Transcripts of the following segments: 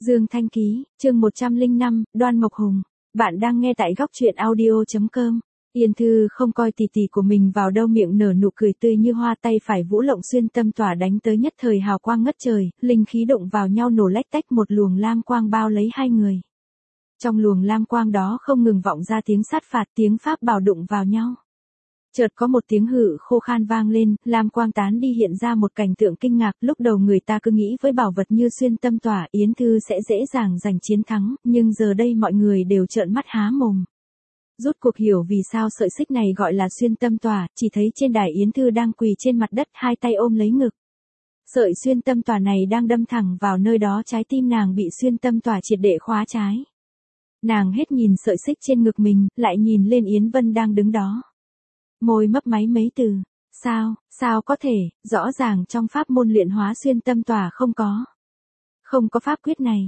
Dương Thanh Ký, chương 105, Đoan Mộc Hùng. Bạn đang nghe tại góc truyện audio.com. Yên Thư không coi tỷ tỷ của mình vào đâu, miệng nở nụ cười tươi như hoa, tay phải vũ lộng xuyên tâm tỏa đánh tới, nhất thời hào quang ngất trời, linh khí đụng vào nhau nổ lách tách, một luồng lam quang bao lấy hai người. Trong luồng lam quang đó không ngừng vọng ra tiếng sát phạt, tiếng pháp bảo đụng vào nhau. Chợt có một tiếng hự khô khan vang lên, lam quang tán đi, hiện ra một cảnh tượng kinh ngạc. Lúc đầu người ta cứ nghĩ với bảo vật như xuyên tâm tỏa, Yến Thư sẽ dễ dàng giành chiến thắng, nhưng giờ đây mọi người đều trợn mắt há mồm. Rốt cuộc hiểu vì sao sợi xích này gọi là xuyên tâm tỏa, chỉ thấy trên đài Yến Thư đang quỳ trên mặt đất, hai tay ôm lấy ngực. Sợi xuyên tâm tỏa này đang đâm thẳng vào nơi đó, trái tim nàng bị xuyên tâm tỏa triệt để khóa trái. Nàng hết nhìn sợi xích trên ngực mình, lại nhìn lên Yến Vân đang đứng đó. Môi mấp máy mấy từ, sao có thể, rõ ràng trong pháp môn luyện hóa xuyên tâm tỏa không có pháp quyết này.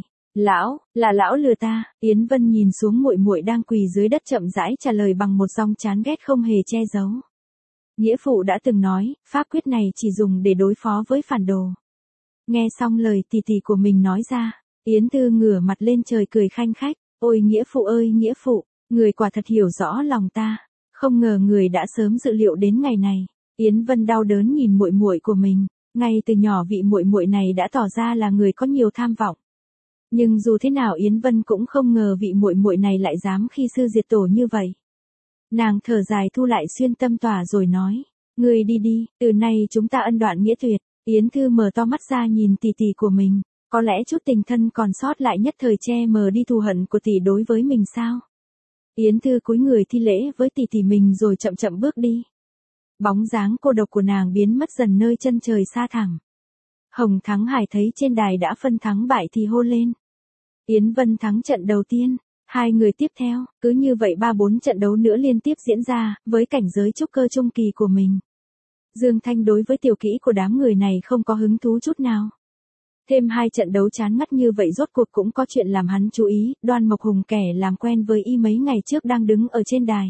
Lão lừa ta. Yến Vân nhìn xuống muội muội đang quỳ dưới đất, chậm rãi trả lời bằng một giọng chán ghét không hề che giấu. Nghĩa phụ đã từng nói, pháp quyết này chỉ dùng để đối phó với phản đồ. Nghe xong lời tỷ tỷ của mình nói ra, Yến Thư ngửa mặt lên trời cười khanh khách, ôi nghĩa phụ ơi nghĩa phụ, người quả thật hiểu rõ lòng ta. Không ngờ người đã sớm dự liệu đến ngày này. Yến Vân đau đớn nhìn muội muội của mình, ngay từ nhỏ vị muội muội này đã tỏ ra là người có nhiều tham vọng. Nhưng dù thế nào Yến Vân cũng không ngờ vị muội muội này lại dám khi sư diệt tổ như vậy. Nàng thở dài thu lại xuyên tâm tỏa rồi nói, ngươi đi đi, từ nay chúng ta ân đoạn nghĩa tuyệt. Yến Thư mở to mắt ra nhìn tỷ tỷ của mình, có lẽ chút tình thân còn sót lại nhất thời che mờ đi thù hận của tỷ đối với mình sao? Yến Thư cúi người thi lễ với tỷ tỷ mình rồi chậm chậm bước đi. Bóng dáng cô độc của nàng biến mất dần nơi chân trời xa thẳm. Hồng Thắng Hải thấy trên đài đã phân thắng bại thì hô lên. Yến Vân thắng trận đầu tiên, hai người tiếp theo, cứ như vậy 3-4 trận đấu nữa liên tiếp diễn ra, với cảnh giới trúc cơ trung kỳ của mình. Dương Thanh đối với tiểu kỹ của đám người này không có hứng thú chút nào. Thêm 2 trận đấu chán ngắt như vậy rốt cuộc cũng có chuyện làm hắn chú ý. Đoan Mộc Hùng, kẻ làm quen với y mấy ngày trước, đang đứng ở trên đài.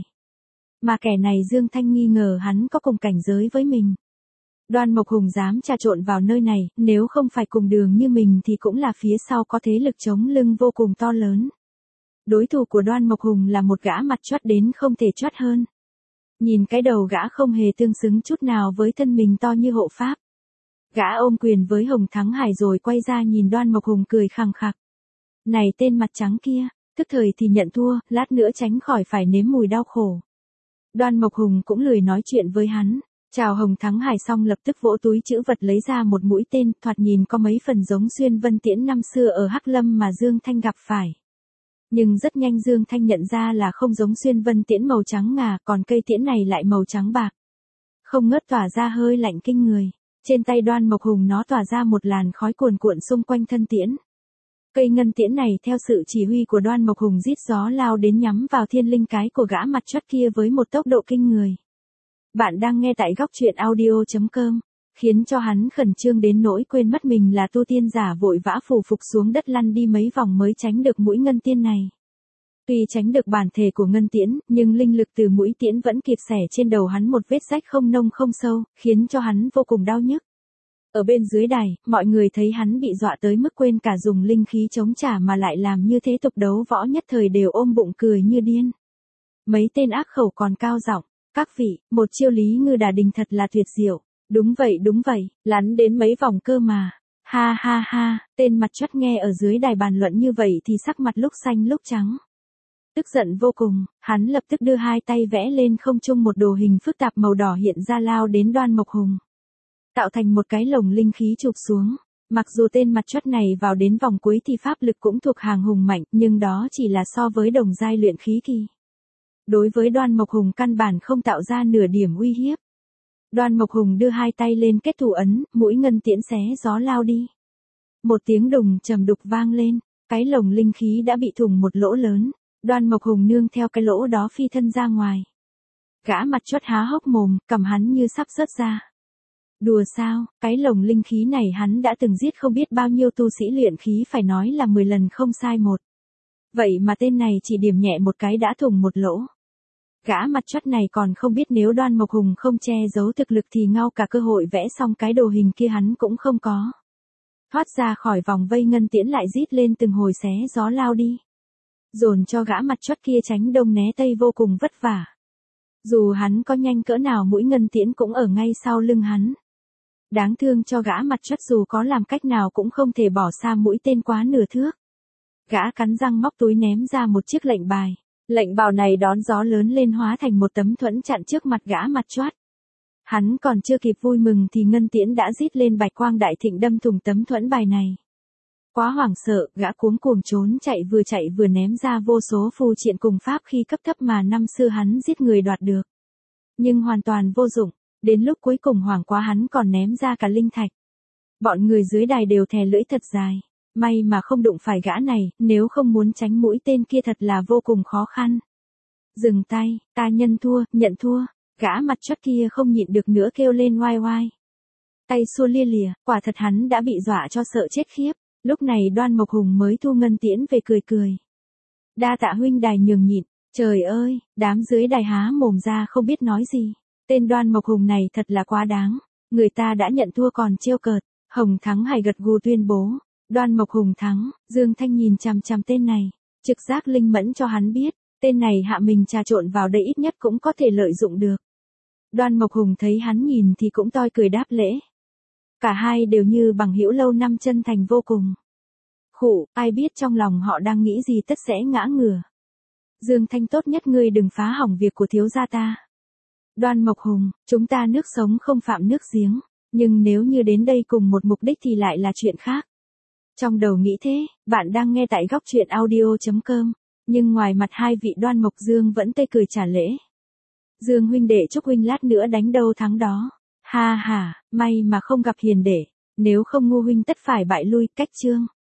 Mà kẻ này Dương Thanh nghi ngờ hắn có cùng cảnh giới với mình. Đoan Mộc Hùng dám trà trộn vào nơi này, nếu không phải cùng đường như mình thì cũng là phía sau có thế lực chống lưng vô cùng to lớn. Đối thủ của Đoan Mộc Hùng là một gã mặt choắt đến không thể choắt hơn. Nhìn cái đầu gã không hề tương xứng chút nào với thân mình to như hộ pháp. Gã ôm quyền với Hồng Thắng Hải rồi quay ra nhìn Đoan Mộc Hùng cười khằng khặc. Này tên mặt trắng kia, tức thời thì nhận thua, lát nữa tránh khỏi phải nếm mùi đau khổ. Đoan Mộc Hùng cũng lười nói chuyện với hắn. Chào Hồng Thắng Hải xong lập tức vỗ túi trữ vật lấy ra một mũi tên, thoạt nhìn có mấy phần giống xuyên vân tiễn năm xưa ở Hắc Lâm mà Dương Thanh gặp phải. Nhưng rất nhanh Dương Thanh nhận ra là không giống xuyên vân tiễn màu trắng ngà, còn cây tiễn này lại màu trắng bạc. Không ngớt tỏa ra hơi lạnh kinh người. Trên tay Đoan Mộc Hùng nó tỏa ra một làn khói cuồn cuộn xung quanh thân tiễn. Cây ngân tiễn này theo sự chỉ huy của Đoan Mộc Hùng rít gió lao đến nhắm vào thiên linh cái của gã mặt choắt kia với một tốc độ kinh người. Bạn đang nghe tại góc truyện audio.com, khiến cho hắn khẩn trương đến nỗi quên mất mình là tu tiên giả, vội vã phủ phục xuống đất lăn đi mấy vòng mới tránh được mũi ngân tiễn này. Tuy tránh được bản thể của ngân tiễn, nhưng linh lực từ mũi tiễn vẫn kịp xẻ trên đầu hắn một vết rách không nông không sâu, khiến cho hắn vô cùng đau nhức. Ở bên dưới đài, mọi người thấy hắn bị dọa tới mức quên cả dùng linh khí chống trả mà lại làm như thế tục đấu võ, nhất thời đều ôm bụng cười như điên. Mấy tên ác khẩu còn cao giọng, các vị, một chiêu Lý Ngư Đà Đình thật là tuyệt diệu. Đúng vậy, lắn đến mấy vòng cơ mà. Ha ha ha, tên mặt choắt nghe ở dưới đài bàn luận như vậy thì sắc mặt lúc xanh lúc trắng. Tức giận vô cùng, hắn lập tức đưa hai tay vẽ lên không trung một đồ hình phức tạp màu đỏ hiện ra lao đến Đoan Mộc Hùng. Tạo thành một cái lồng linh khí chụp xuống. Mặc dù tên mặt choắt này vào đến vòng cuối thì pháp lực cũng thuộc hàng hùng mạnh, nhưng đó chỉ là so với đồng giai luyện khí kỳ. Đối với Đoan Mộc Hùng căn bản không tạo ra nửa điểm uy hiếp. Đoan Mộc Hùng đưa hai tay lên kết thủ ấn, mũi ngân tiễn xé gió lao đi. Một tiếng đùng trầm đục vang lên, cái lồng linh khí đã bị thủng một lỗ lớn. Đoan Mộc Hùng nương theo cái lỗ đó phi thân ra ngoài. Gã mặt choắt há hốc mồm, cầm hắn như sắp rớt ra. Đùa sao, cái lồng linh khí này hắn đã từng giết không biết bao nhiêu tu sĩ luyện khí, phải nói là 10 lần không sai một. Vậy mà tên này chỉ điểm nhẹ một cái đã thủng một lỗ. Gã mặt choắt này còn không biết nếu Đoan Mộc Hùng không che giấu thực lực thì ngao cả cơ hội vẽ xong cái đồ hình kia hắn cũng không có. Thoát ra khỏi vòng vây Ngân Tiễn lại rít lên từng hồi xé gió lao đi. Dồn cho gã mặt chót kia tránh đông né tây vô cùng vất vả. Dù hắn có nhanh cỡ nào mũi Ngân Tiễn cũng ở ngay sau lưng hắn. Đáng thương cho gã mặt chót dù có làm cách nào cũng không thể bỏ xa mũi tên quá nửa thước. Gã cắn răng móc túi ném ra một chiếc lệnh bài. Lệnh bào này đón gió lớn lên hóa thành một tấm thuẫn chặn trước mặt gã mặt chót. Hắn còn chưa kịp vui mừng thì Ngân Tiễn đã rít lên bạch quang đại thịnh đâm thủng tấm thuẫn bài này. Quá hoảng sợ, gã cuống cuồng chạy vừa ném ra vô số phù triện cùng pháp khi cấp thấp mà năm xưa hắn giết người đoạt được. Nhưng hoàn toàn vô dụng, đến lúc cuối cùng hoảng quá hắn còn ném ra cả linh thạch. Bọn người dưới đài đều thè lưỡi thật dài, may mà không đụng phải gã này, nếu không muốn tránh mũi tên kia thật là vô cùng khó khăn. Dừng tay, ta nhận thua, gã mặt chót kia không nhịn được nữa kêu lên oai oai. Tay xua lia lìa, quả thật hắn đã bị dọa cho sợ chết khiếp. Lúc này Đoan Mộc Hùng mới thu Ngân Tiễn về cười. Đa tạ huynh đài nhường nhịn, trời ơi, đám dưới đài há mồm ra không biết nói gì. Tên Đoan Mộc Hùng này thật là quá đáng, người ta đã nhận thua còn trêu cợt. Hồng Thắng hài gật gù tuyên bố, Đoan Mộc Hùng thắng. Dương Thanh nhìn chằm chằm tên này, trực giác linh mẫn cho hắn biết, tên này hạ mình trà trộn vào đây ít nhất cũng có thể lợi dụng được. Đoan Mộc Hùng thấy hắn nhìn thì cũng toi cười đáp lễ. Cả hai đều như bằng hữu lâu năm chân thành vô cùng. Khụ, ai biết trong lòng họ đang nghĩ gì tất sẽ ngã ngửa. Dương Thanh tốt nhất ngươi đừng phá hỏng việc của thiếu gia ta. Đoan Mộc Hùng, chúng ta nước sống không phạm nước giếng, nhưng nếu như đến đây cùng một mục đích thì lại là chuyện khác. Trong đầu nghĩ thế, bạn đang nghe tại góc truyện audio.com, nhưng ngoài mặt hai vị Đoan Mộc Dương vẫn tươi cười trả lễ. Dương huynh đệ chúc huynh lát nữa đánh đâu thắng đó. Ha ha, may mà không gặp hiền đệ, nếu không ngu huynh tất phải bại lui, cách chương.